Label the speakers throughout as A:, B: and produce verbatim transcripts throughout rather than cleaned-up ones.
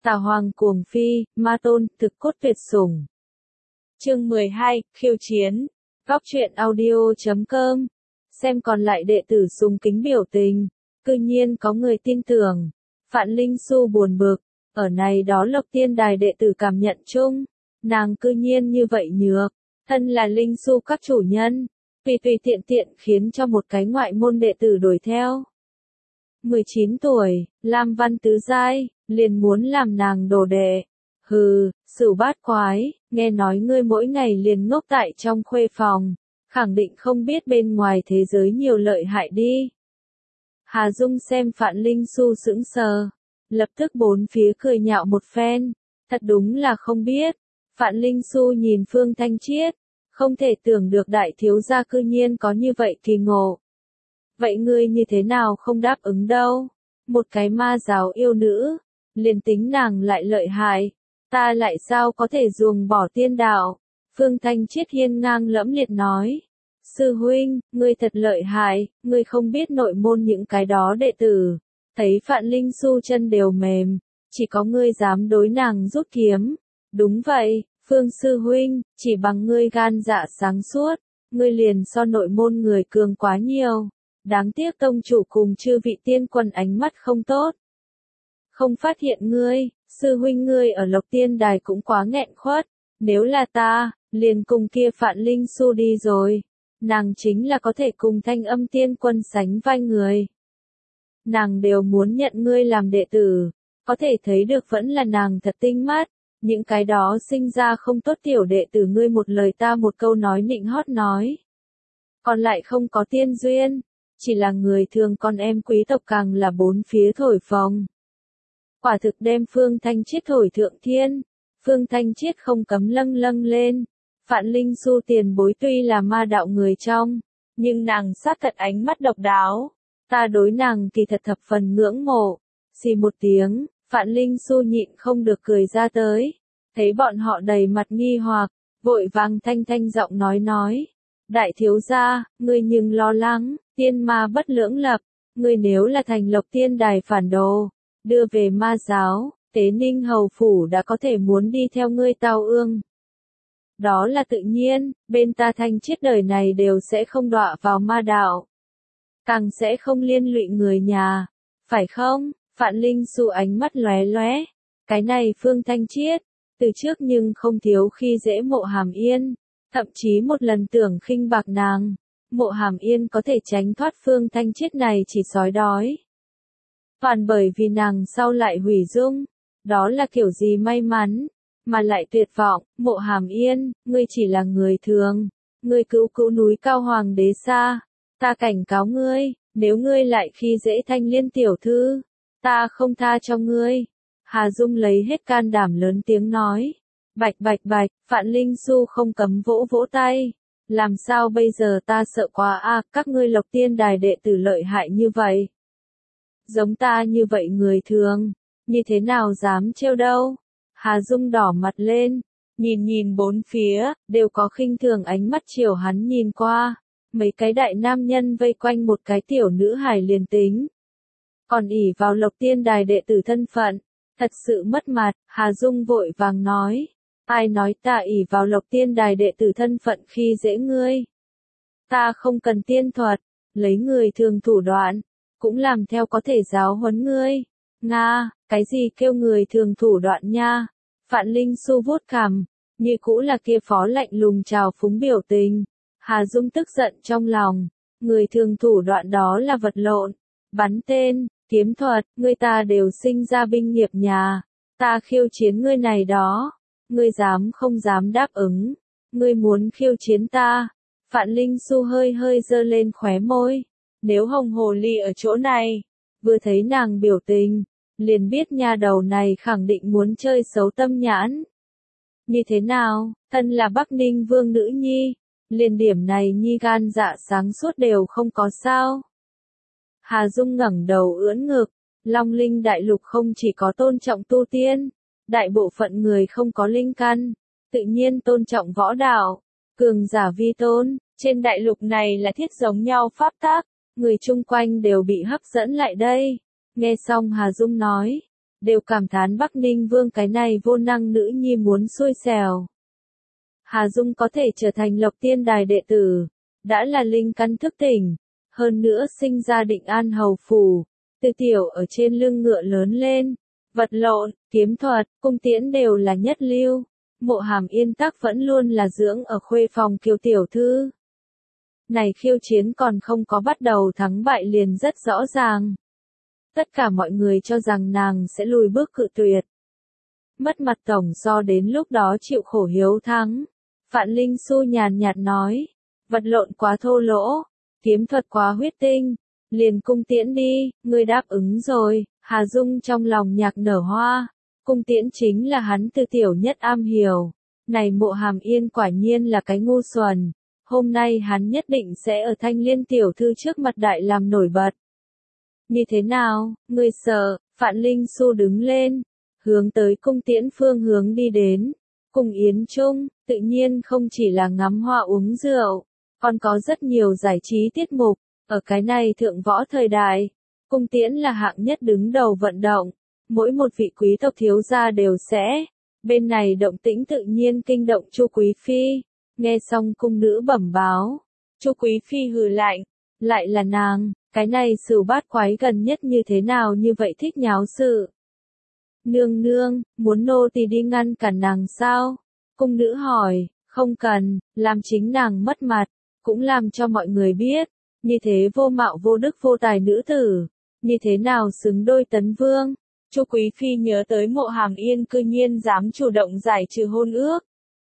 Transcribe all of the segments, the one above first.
A: Tà Hoàng cuồng phi, ma tôn, thực cốt tuyệt sủng. Chương mười hai, khiêu chiến. Góc truyện audio chấm com. Xem còn lại đệ tử sùng kính biểu tình. Cư nhiên có người tin tưởng. Phạn Linh Su buồn bực. Ở này đó Lộc Tiên Đài đệ tử cảm nhận chung. Nàng cư nhiên như vậy nhược. Thân là Linh Su các chủ nhân. Vì tùy tiện tiện khiến cho một cái ngoại môn đệ tử đuổi theo. mười chín tuổi, Lam Văn Tứ Giai, liền muốn làm nàng đồ đệ. Hừ, Sửu Bát Quái, nghe nói ngươi mỗi ngày liền ngốc tại trong khuê phòng, khẳng định không biết bên ngoài thế giới nhiều lợi hại đi. Hà Dung xem Phạn Linh Su sững sờ, lập tức bốn phía cười nhạo một phen, thật đúng là không biết. Phạn Linh Su nhìn Phương Thanh Chiết, không thể tưởng được đại thiếu gia cư nhiên có như vậy kỳ ngộ. Vậy ngươi như thế nào không đáp ứng đâu? Một cái ma giáo yêu nữ, liền tính nàng lại lợi hại, ta lại sao có thể ruồng bỏ tiên đạo? Phương Thanh Chiết hiên ngang lẫm liệt nói. Sư huynh, ngươi thật lợi hại, ngươi không biết nội môn những cái đó đệ tử. Thấy Phạn Linh Su chân đều mềm, chỉ có ngươi dám đối nàng rút kiếm. Đúng vậy, Phương sư huynh, chỉ bằng ngươi gan dạ sáng suốt, ngươi liền so nội môn người cường quá nhiều. Đáng tiếc tông chủ cùng chư vị tiên quân ánh mắt không tốt. Không phát hiện ngươi, sư huynh ngươi ở Lộc Tiên Đài cũng quá nghẹn khuất. Nếu là ta, liền cùng kia Phạn Linh Su đi rồi. Nàng chính là có thể cùng Thanh Âm tiên quân sánh vai người. Nàng đều muốn nhận ngươi làm đệ tử. Có thể thấy được vẫn là nàng thật tinh mắt. Những cái đó sinh ra không tốt tiểu đệ tử ngươi một lời ta một câu nói nịnh hót nói. Còn lại không có tiên duyên. Chỉ là người thường con em quý tộc càng là bốn phía thổi phồng. Quả thực đem Phương Thanh Chiết thổi thượng thiên. Phương Thanh Chiết không cấm lâng lâng lên. Phạn Linh Su tiền bối tuy là ma đạo người trong, nhưng nàng sát thật ánh mắt độc đáo. Ta đối nàng kỳ thật thập phần ngưỡng mộ. Xì một tiếng, Phạn Linh Su nhịn không được cười ra tới. Thấy bọn họ đầy mặt nghi hoặc, vội vàng thanh thanh giọng nói nói. Đại thiếu gia, ngươi nhưng lo lắng, tiên ma bất lưỡng lập, ngươi nếu là thành Lộc Tiên Đài phản đồ, đưa về ma giáo, Tế Ninh hầu phủ đã có thể muốn đi theo ngươi tao ương. Đó là tự nhiên, bên ta Thanh Chiết đời này đều sẽ không đọa vào ma đạo. Càng sẽ không liên lụy người nhà, phải không? Phạn Linh Su ánh mắt lóe lóe, cái này Phương Thanh Chiết, từ trước nhưng không thiếu khi dễ Mộ Hàm Yên. Thậm chí một lần tưởng khinh bạc nàng, Mộ Hàm Yên có thể tránh thoát Phương Thanh Chiết này chỉ sói đói. Toàn bởi vì nàng sau lại hủy dung, đó là kiểu gì may mắn, mà lại tuyệt vọng. Mộ Hàm Yên, ngươi chỉ là người thường, ngươi cữu cữu núi cao hoàng đế xa, ta cảnh cáo ngươi, nếu ngươi lại khi dễ Thanh Liên tiểu thư, ta không tha cho ngươi. Hà Dung lấy hết can đảm lớn tiếng nói. Bạch bạch bạch, Phạn Linh Su không cấm vỗ vỗ tay. Làm sao bây giờ ta sợ quá a, à, các ngươi Lộc Tiên Đài đệ tử lợi hại như vậy. Giống ta như vậy người thường, như thế nào dám trêu đâu. Hà Dung đỏ mặt lên, nhìn nhìn bốn phía, đều có khinh thường ánh mắt chiều hắn nhìn qua. Mấy cái đại nam nhân vây quanh một cái tiểu nữ hài liền tính. Còn ỷ vào Lộc Tiên Đài đệ tử thân phận, thật sự mất mặt. Hà Dung vội vàng nói. Ai nói ta ỷ vào Lộc Tiên Đài đệ tử thân phận khi dễ ngươi? Ta không cần tiên thuật, lấy người thường thủ đoạn, cũng làm theo có thể giáo huấn ngươi. Nga, cái gì kêu người thường thủ đoạn nha? Phạn Linh Su vuốt cằm, như cũ là kia phó lạnh lùng trào phúng biểu tình. Hà Dung tức giận trong lòng, người thường thủ đoạn đó là vật lộn, bắn tên, kiếm thuật, ngươi ta đều sinh ra binh nghiệp nhà, ta khiêu chiến ngươi này đó. Ngươi dám không dám đáp ứng, ngươi muốn khiêu chiến ta. Phạn Linh Su hơi hơi giơ lên khóe môi, nếu Hồng Hồ Ly ở chỗ này, vừa thấy nàng biểu tình, liền biết nha đầu này khẳng định muốn chơi xấu tâm nhãn. Như thế nào, thân là Bắc Ninh vương nữ nhi, liền điểm này nhi gan dạ sáng suốt đều không có sao. Hà Dung ngẩng đầu ưỡn ngực, Long Linh đại lục không chỉ có tôn trọng tu tiên. Đại bộ phận người không có linh căn, tự nhiên tôn trọng võ đạo, cường giả vi tôn, trên đại lục này là thiết giống nhau pháp tắc, người chung quanh đều bị hấp dẫn lại đây. Nghe xong Hà Dung nói, đều cảm thán Bắc Ninh Vương cái này vô năng nữ nhi muốn xui xẻo. Hà Dung có thể trở thành Lộc Tiên Đài đệ tử, đã là linh căn thức tỉnh, hơn nữa sinh ra Định An hầu phủ, từ tiểu ở trên lưng ngựa lớn lên, vật lộn, kiếm thuật, cung tiễn đều là nhất lưu. Mộ Hàm Yên tắc vẫn luôn là dưỡng ở khuê phòng kiều tiểu thư. Này khiêu chiến còn không có bắt đầu thắng bại liền rất rõ ràng. Tất cả mọi người cho rằng nàng sẽ lùi bước cự tuyệt. Mất mặt tổng do đến lúc đó chịu khổ hiếu thắng. Vạn Linh Xu nhàn nhạt nói, vật lộn quá thô lỗ, kiếm thuật quá huyết tinh, liền cung tiễn đi, ngươi đáp ứng rồi. Hà Dung trong lòng nhạc nở hoa, cung tiễn chính là hắn từ tiểu nhất am hiểu. Này Mộ Hàm Yên quả nhiên là cái ngu xuẩn, hôm nay hắn nhất định sẽ ở Thanh Liên tiểu thư trước mặt đại làm nổi bật. Như thế nào, ngươi sợ? Vạn Linh Xu đứng lên, hướng tới cung tiễn phương hướng đi đến. Cùng Yến Trung, tự nhiên không chỉ là ngắm hoa uống rượu, còn có rất nhiều giải trí tiết mục. Ở cái này thượng võ thời đại, cung tiễn là hạng nhất đứng đầu vận động, mỗi một vị quý tộc thiếu gia đều sẽ. Bên này động tĩnh tự nhiên kinh động Chu Quý Phi, nghe xong cung nữ bẩm báo, Chu Quý Phi hừ lạnh, lại là nàng, cái này Sửu Bát Quái gần nhất như thế nào như vậy thích nháo sự. Nương nương, muốn nô tỳ đi ngăn cản nàng sao? Cung nữ hỏi, không cần, làm chính nàng mất mặt, cũng làm cho mọi người biết, như thế vô mạo vô đức vô tài nữ tử, như thế nào xứng đôi tấn vương. Chu Quý Phi nhớ tới Mộ Hàm Yên cư nhiên dám chủ động giải trừ hôn ước.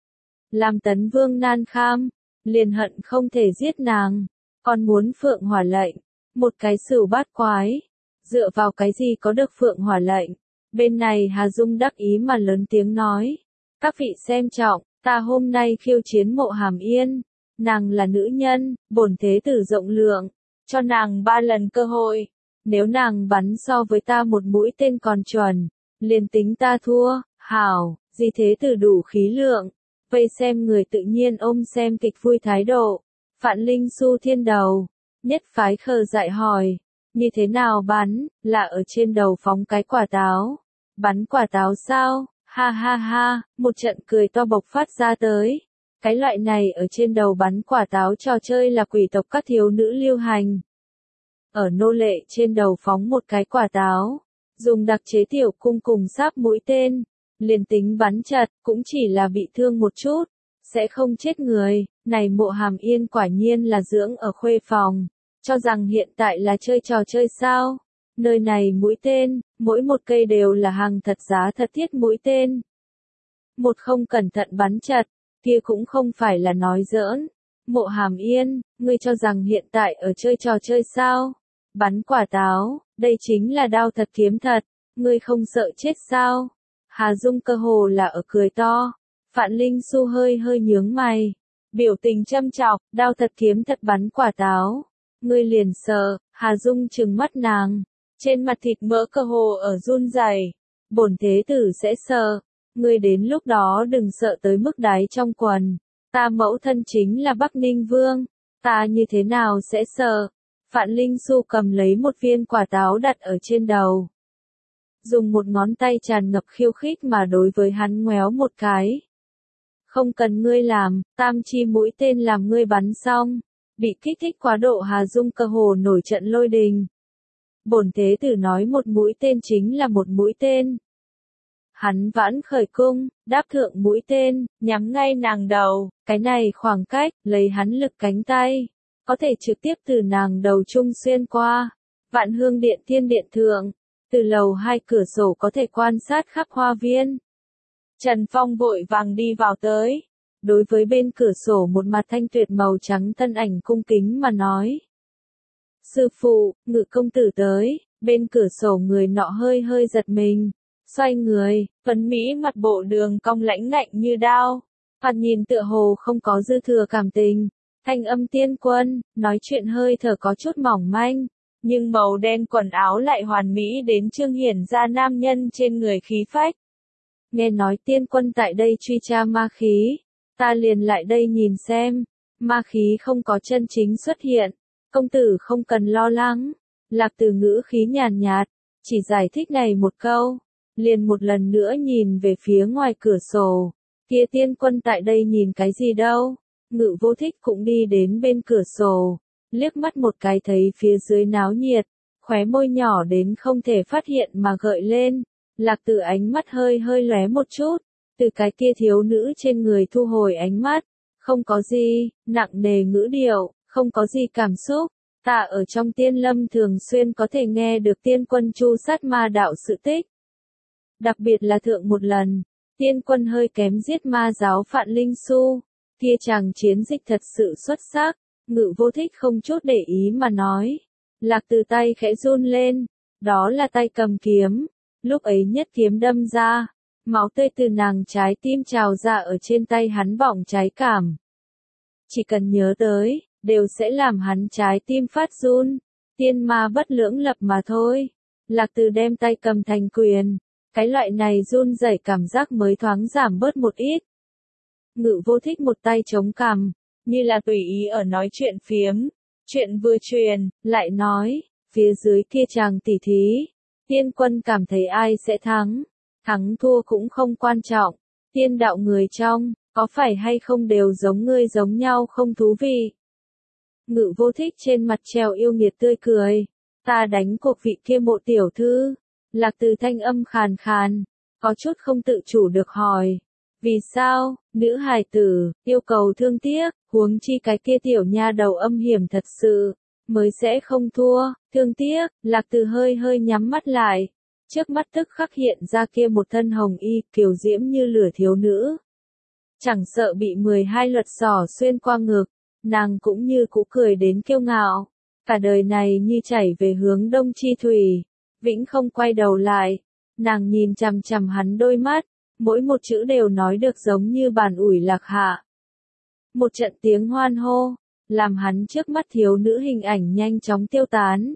A: Làm tấn vương nan kham, liền hận không thể giết nàng, còn muốn phượng hỏa lệnh, một cái Sửu Bát Quái, dựa vào cái gì có được phượng hỏa lệnh. Bên này Hà Dung đắc ý mà lớn tiếng nói, các vị xem trọng, ta hôm nay khiêu chiến Mộ Hàm Yên, nàng là nữ nhân, bổn thế tử rộng lượng, cho nàng ba lần cơ hội, nếu nàng bắn so với ta một mũi tên còn chuẩn, liền tính ta thua. Hảo, gì thế tử đủ khí lượng, vây xem người tự nhiên ôm xem kịch vui thái độ. Vạn Linh Xu thiên đầu, nhất phái khờ dại hỏi, như thế nào bắn, là ở trên đầu phóng cái quả táo, bắn quả táo sao? Ha ha ha, một trận cười to bộc phát ra tới. Cái loại này ở trên đầu bắn quả táo trò chơi là quỷ tộc các thiếu nữ lưu hành. Ở nô lệ trên đầu phóng một cái quả táo, dùng đặc chế tiểu cung cùng sáp mũi tên, liền tính bắn chật, cũng chỉ là bị thương một chút, sẽ không chết người. Này Mộ Hàm Yên quả nhiên là dưỡng ở khuê phòng, cho rằng hiện tại là chơi trò chơi sao? Nơi này mũi tên, mỗi một cây đều là hàng thật giá thật thiết mũi tên. Một không cẩn thận bắn chật, kia cũng không phải là nói giỡn. Mộ Hàm Yên, ngươi cho rằng hiện tại ở chơi trò chơi sao? Bắn quả táo, đây chính là đao thật kiếm thật, ngươi không sợ chết sao? Hà Dung cơ hồ là ở cười to. Vạn Linh Xu hơi hơi nhướng mày, biểu tình châm chọc, đao thật kiếm thật bắn quả táo. Ngươi liền sợ. Hà Dung trừng mắt nàng, trên mặt thịt mỡ cơ hồ ở run rẩy. Bổn thế tử sẽ sợ, ngươi đến lúc đó đừng sợ tới mức đáy trong quần. Ta mẫu thân chính là Bắc Ninh Vương, ta như thế nào sẽ sợ? Vạn Linh Xu cầm lấy một viên quả táo đặt ở trên đầu, dùng một ngón tay tràn ngập khiêu khích mà đối với hắn ngoéo một cái. Không cần ngươi làm, tam chi mũi tên làm ngươi bắn xong. Bị kích thích quá độ Hà Dung cơ hồ nổi trận lôi đình. Bổn thế tử nói một mũi tên chính là một mũi tên. Hắn vãn khởi cung, đáp thượng mũi tên, nhắm ngay nàng đầu, cái này khoảng cách, lấy hắn lực cánh tay, có thể trực tiếp từ nàng đầu trung xuyên qua. Vạn Hương Điện Thiên Điện thượng, từ lầu hai cửa sổ có thể quan sát khắp hoa viên. Trần Phong vội vàng đi vào tới, đối với bên cửa sổ một mặt thanh tuyệt màu trắng thân ảnh cung kính mà nói. Sư phụ, Ngự công tử tới. Bên cửa sổ người nọ hơi hơi giật mình, xoay người, phấn mỹ mặt bộ đường cong lãnh ngạnh như đao, thoạt nhìn tựa hồ không có dư thừa cảm tình. Thanh âm tiên quân, nói chuyện hơi thở có chút mỏng manh, nhưng màu đen quần áo lại hoàn mỹ đến trương hiển ra nam nhân trên người khí phách. Nghe nói tiên quân tại đây truy tra ma khí, ta liền lại đây nhìn xem, ma khí không có chân chính xuất hiện, công tử không cần lo lắng. Lạc Từ ngữ khí nhàn nhạt, chỉ giải thích này một câu, liền một lần nữa nhìn về phía ngoài cửa sổ. Kia Tiên Quân tại đây nhìn cái gì đâu? Ngự Vô Thích cũng đi đến bên cửa sổ, liếc mắt một cái thấy phía dưới náo nhiệt, khóe môi nhỏ đến không thể phát hiện mà gợi lên. Lạc Tử ánh mắt hơi hơi lóe một chút, từ cái kia thiếu nữ trên người thu hồi ánh mắt. Không có gì, nặng nề ngữ điệu, không có gì cảm xúc. Ta ở trong Tiên Lâm thường xuyên có thể nghe được Tiên Quân chu sát ma đạo sự tích. Đặc biệt là thượng một lần, Tiên Quân hơi kém giết ma giáo Phạn Linh Su, kia chàng chiến dịch thật sự xuất sắc. Ngự Vô Thích không chút để ý mà nói. Lạc Tử tay khẽ run lên, đó là tay cầm kiếm, lúc ấy nhất kiếm đâm ra, máu tươi từ nàng trái tim trào ra ở trên tay hắn bỏng cháy cảm. Chỉ cần nhớ tới, đều sẽ làm hắn trái tim phát run, tiên ma bất lưỡng lập mà thôi. Lạc Tử đem tay cầm thành quyền, cái loại này run rẩy cảm giác mới thoáng giảm bớt một ít. Ngự Vô Thích một tay chống cằm, như là tùy ý ở nói chuyện phiếm, chuyện vừa truyền, lại nói, phía dưới kia chàng tỉ thí, Tiên Quân cảm thấy ai sẽ thắng, thắng thua cũng không quan trọng, tiên đạo người trong, có phải hay không đều giống ngươi giống nhau không thú vị. Ngự Vô Thích trên mặt treo yêu nghiệt tươi cười, ta đánh cuộc vị kia Mộ tiểu thư. Lạc Tử thanh âm khàn khàn, có chút không tự chủ được hỏi. Vì sao, nữ hài tử, yêu cầu thương tiếc, huống chi cái kia tiểu nha đầu âm hiểm thật sự, mới sẽ không thua, thương tiếc. Lạc Tử hơi hơi nhắm mắt lại, trước mắt tức khắc hiện ra kia một thân hồng y, kiều diễm như lửa thiếu nữ. Chẳng sợ bị mười hai luật xỏ xuyên qua ngực, nàng cũng như cũ cười đến kiêu ngạo, cả đời này như chảy về hướng đông chi thủy, vĩnh không quay đầu lại. Nàng nhìn chằm chằm hắn đôi mắt, mỗi một chữ đều nói được giống như bàn ủi lạc hạ. Một trận tiếng hoan hô, làm hắn trước mắt thiếu nữ hình ảnh nhanh chóng tiêu tán.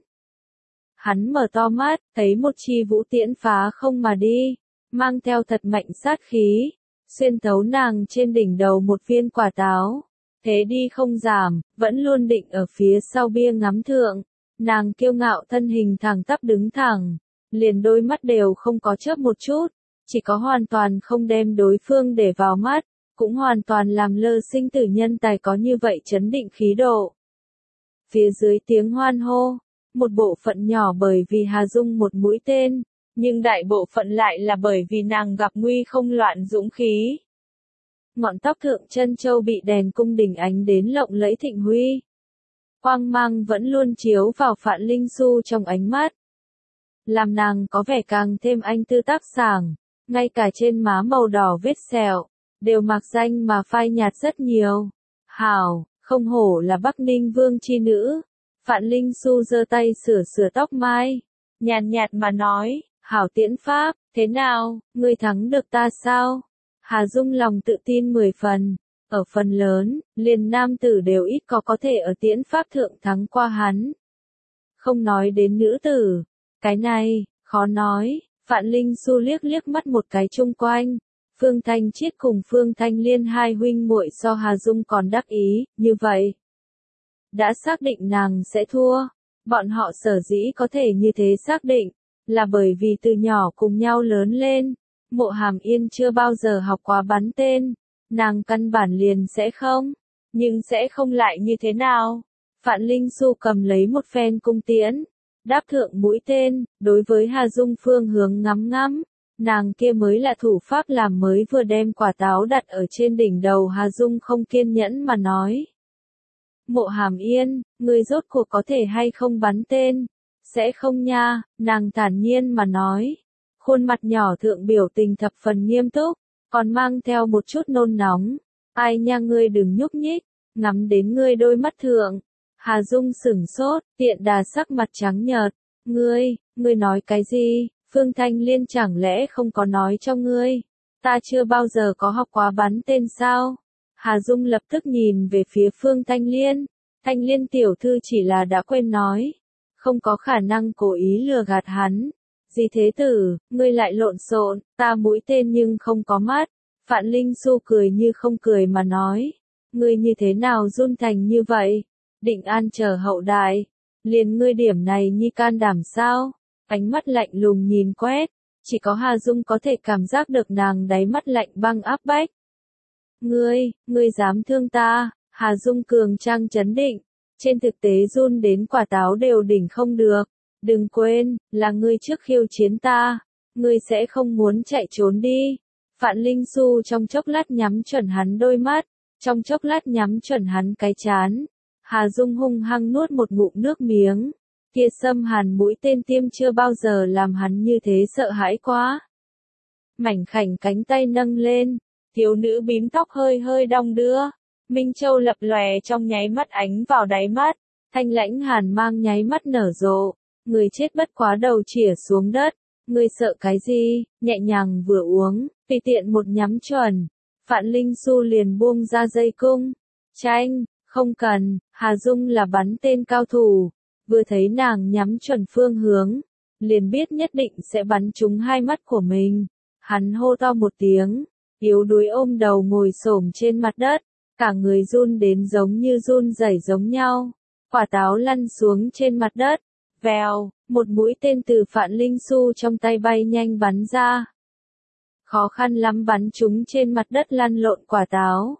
A: Hắn mở to mắt, thấy một chi vũ tiễn phá không mà đi, mang theo thật mạnh sát khí, xuyên thấu nàng trên đỉnh đầu một viên quả táo. Thế đi không giảm, vẫn luôn định ở phía sau bia ngắm thượng, nàng kiêu ngạo thân hình thẳng tắp đứng thẳng, liền đôi mắt đều không có chớp một chút, chỉ có hoàn toàn không đem đối phương để vào mắt, cũng hoàn toàn làm lơ sinh tử nhân tài có như vậy chấn định khí độ. Phía dưới tiếng hoan hô, một bộ phận nhỏ bởi vì Hà Dung một mũi tên, nhưng đại bộ phận lại là bởi vì nàng gặp nguy không loạn dũng khí. Ngọn tóc thượng chân châu bị đèn cung đình ánh đến lộng lẫy thịnh huy. Quang mang vẫn luôn chiếu vào Phạn Linh Su trong ánh mắt, làm nàng có vẻ càng thêm anh tư tác sảng, ngay cả trên má màu đỏ vết sẹo, đều mạc danh mà phai nhạt rất nhiều. Hảo, không hổ là Bắc Ninh vương chi nữ. Phạn Linh Su giơ tay sửa sửa tóc mai, nhàn nhạt mà nói, hảo tiễn pháp, thế nào, ngươi thắng được ta sao? Hà Dung lòng tự tin mười phần, ở phần lớn, liền nam tử đều ít có có thể ở tiễn pháp thượng thắng qua hắn. Không nói đến nữ tử, cái này, khó nói. Phạn Linh Su liếc liếc mắt một cái chung quanh, Phương Thanh Chiết cùng Phương Thanh Liên hai huynh muội so Hà Dung còn đắc ý, như vậy. Đã xác định nàng sẽ thua, bọn họ sở dĩ có thể như thế xác định, là bởi vì từ nhỏ cùng nhau lớn lên, Mộ Hàm Yên chưa bao giờ học quá bắn tên, nàng căn bản liền sẽ không, nhưng sẽ không lại như thế nào. Phạn Linh Su cầm lấy một phen cung tiễn, đáp thượng mũi tên, đối với Hà Dung phương hướng ngắm ngắm, nàng kia mới là thủ pháp làm mới vừa đem quả táo đặt ở trên đỉnh đầu. Hà Dung không kiên nhẫn mà nói. Mộ Hàm Yên, ngươi rốt cuộc có thể hay không bắn tên? Sẽ không nha, nàng thản nhiên mà nói. Khuôn mặt nhỏ thượng biểu tình thập phần nghiêm túc, còn mang theo một chút nôn nóng. Ai nha, ngươi đừng nhúc nhích, ngắm đến ngươi đôi mắt thượng. Hà Dung sửng sốt, tiện đà sắc mặt trắng nhợt. Ngươi, ngươi nói cái gì? Phương Thanh Liên chẳng lẽ không có nói cho ngươi? Ta chưa bao giờ có học quá bắn tên sao? Hà Dung lập tức nhìn về phía Phương Thanh Liên. Thanh Liên tiểu thư chỉ là đã quên nói, không có khả năng cố ý lừa gạt hắn. Gì thế tử, ngươi lại lộn xộn, ta mũi tên nhưng không có mắt. Phạn Linh Su cười như không cười mà nói, ngươi như thế nào run thành như vậy? Định an chờ hậu đại, liền ngươi điểm này nhi can đảm sao? Ánh mắt lạnh lùng nhìn quét, Chỉ có Hà Dung có thể cảm giác được nàng đáy mắt lạnh băng áp bách. Ngươi, ngươi dám thương ta, Hà Dung cường trang trấn định, trên thực tế run đến quả táo đều đỉnh không được. Đừng quên, là ngươi trước khiêu chiến ta, ngươi sẽ không muốn chạy trốn đi. Vạn Linh Xu trong chốc lát nhắm chuẩn hắn đôi mắt, trong chốc lát nhắm chuẩn hắn cái chán. Hà Dung hung hăng nuốt một ngụm nước miếng, kia xâm hàn mũi tên tiêm chưa bao giờ làm hắn như thế sợ hãi quá. Mảnh khảnh cánh tay nâng lên, thiếu nữ bím tóc hơi hơi đong đưa, Minh Châu lập lòe trong nháy mắt ánh vào đáy mắt, thanh lãnh hàn mang nháy mắt nở rộ, người chết bất quá đầu chĩa xuống đất, ngươi sợ cái gì, nhẹ nhàng vừa uống, tùy tiện một nhắm chuẩn, Vạn Linh Xu liền buông ra dây cung, tranh, không cần, Hà Dung là bắn tên cao thủ, vừa thấy nàng nhắm chuẩn phương hướng, liền biết nhất định sẽ bắn trúng hai mắt của mình, hắn hô to một tiếng, yếu đuối ôm đầu ngồi xổm trên mặt đất, cả người run đến giống như run rẩy giống nhau, quả táo lăn xuống trên mặt đất, vèo, một mũi tên từ Vạn Linh Xu trong tay bay nhanh bắn ra. Khó khăn lắm bắn trúng trên mặt đất lăn lộn quả táo.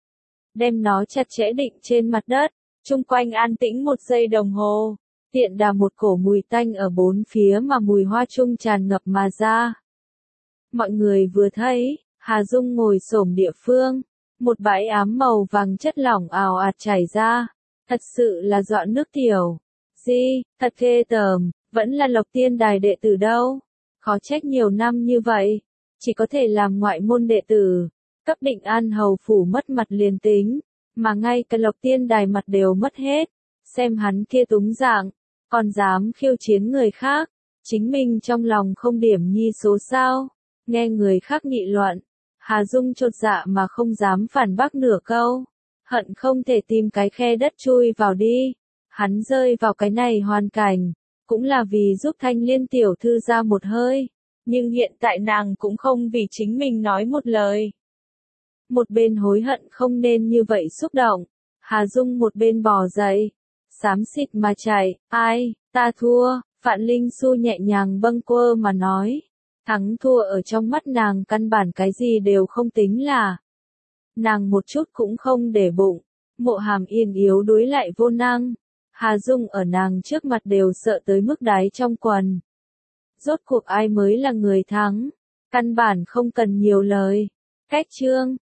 A: Đem nó chặt chẽ định trên mặt đất, chung quanh an tĩnh một giây đồng hồ, tiện đà một cổ mùi tanh ở bốn phía mà mùi hoa chung tràn ngập mà ra. Mọi người vừa thấy, Hà Dung ngồi xổm địa phương, một bãi ám màu vàng chất lỏng ào ạt chảy ra, thật sự là dọa nước tiểu. Di, thật ghê tởm, vẫn là Lộc Tiên Đài đệ tử đâu, khó trách nhiều năm như vậy, chỉ có thể làm ngoại môn đệ tử, cấp Định An hầu phủ mất mặt liền tính, mà ngay cả Lộc Tiên Đài mặt đều mất hết, xem hắn kia túng dạng, còn dám khiêu chiến người khác, chính mình trong lòng không điểm nhi số sao, nghe người khác nghị luận, Hà Dung chột dạ mà không dám phản bác nửa câu, hận không thể tìm cái khe đất chui vào đi. Hắn rơi vào cái này hoàn cảnh, cũng là vì giúp Thanh Liên tiểu thư ra một hơi, nhưng hiện tại nàng cũng không vì chính mình nói một lời. Một bên hối hận không nên như vậy xúc động, Hà Dung một bên bò dậy, xám xịt mà chạy, ai, ta thua, Vạn Linh Xu nhẹ nhàng bâng quơ mà nói, thắng thua ở trong mắt nàng căn bản cái gì đều không tính là. Nàng một chút cũng không để bụng, Mộ Hàm Yên yếu đuối lại vô năng. Hà Dung ở nàng trước mặt đều sợ tới mức đáy trong quần. Rốt cuộc ai mới là người thắng, căn bản không cần nhiều lời. Cách chương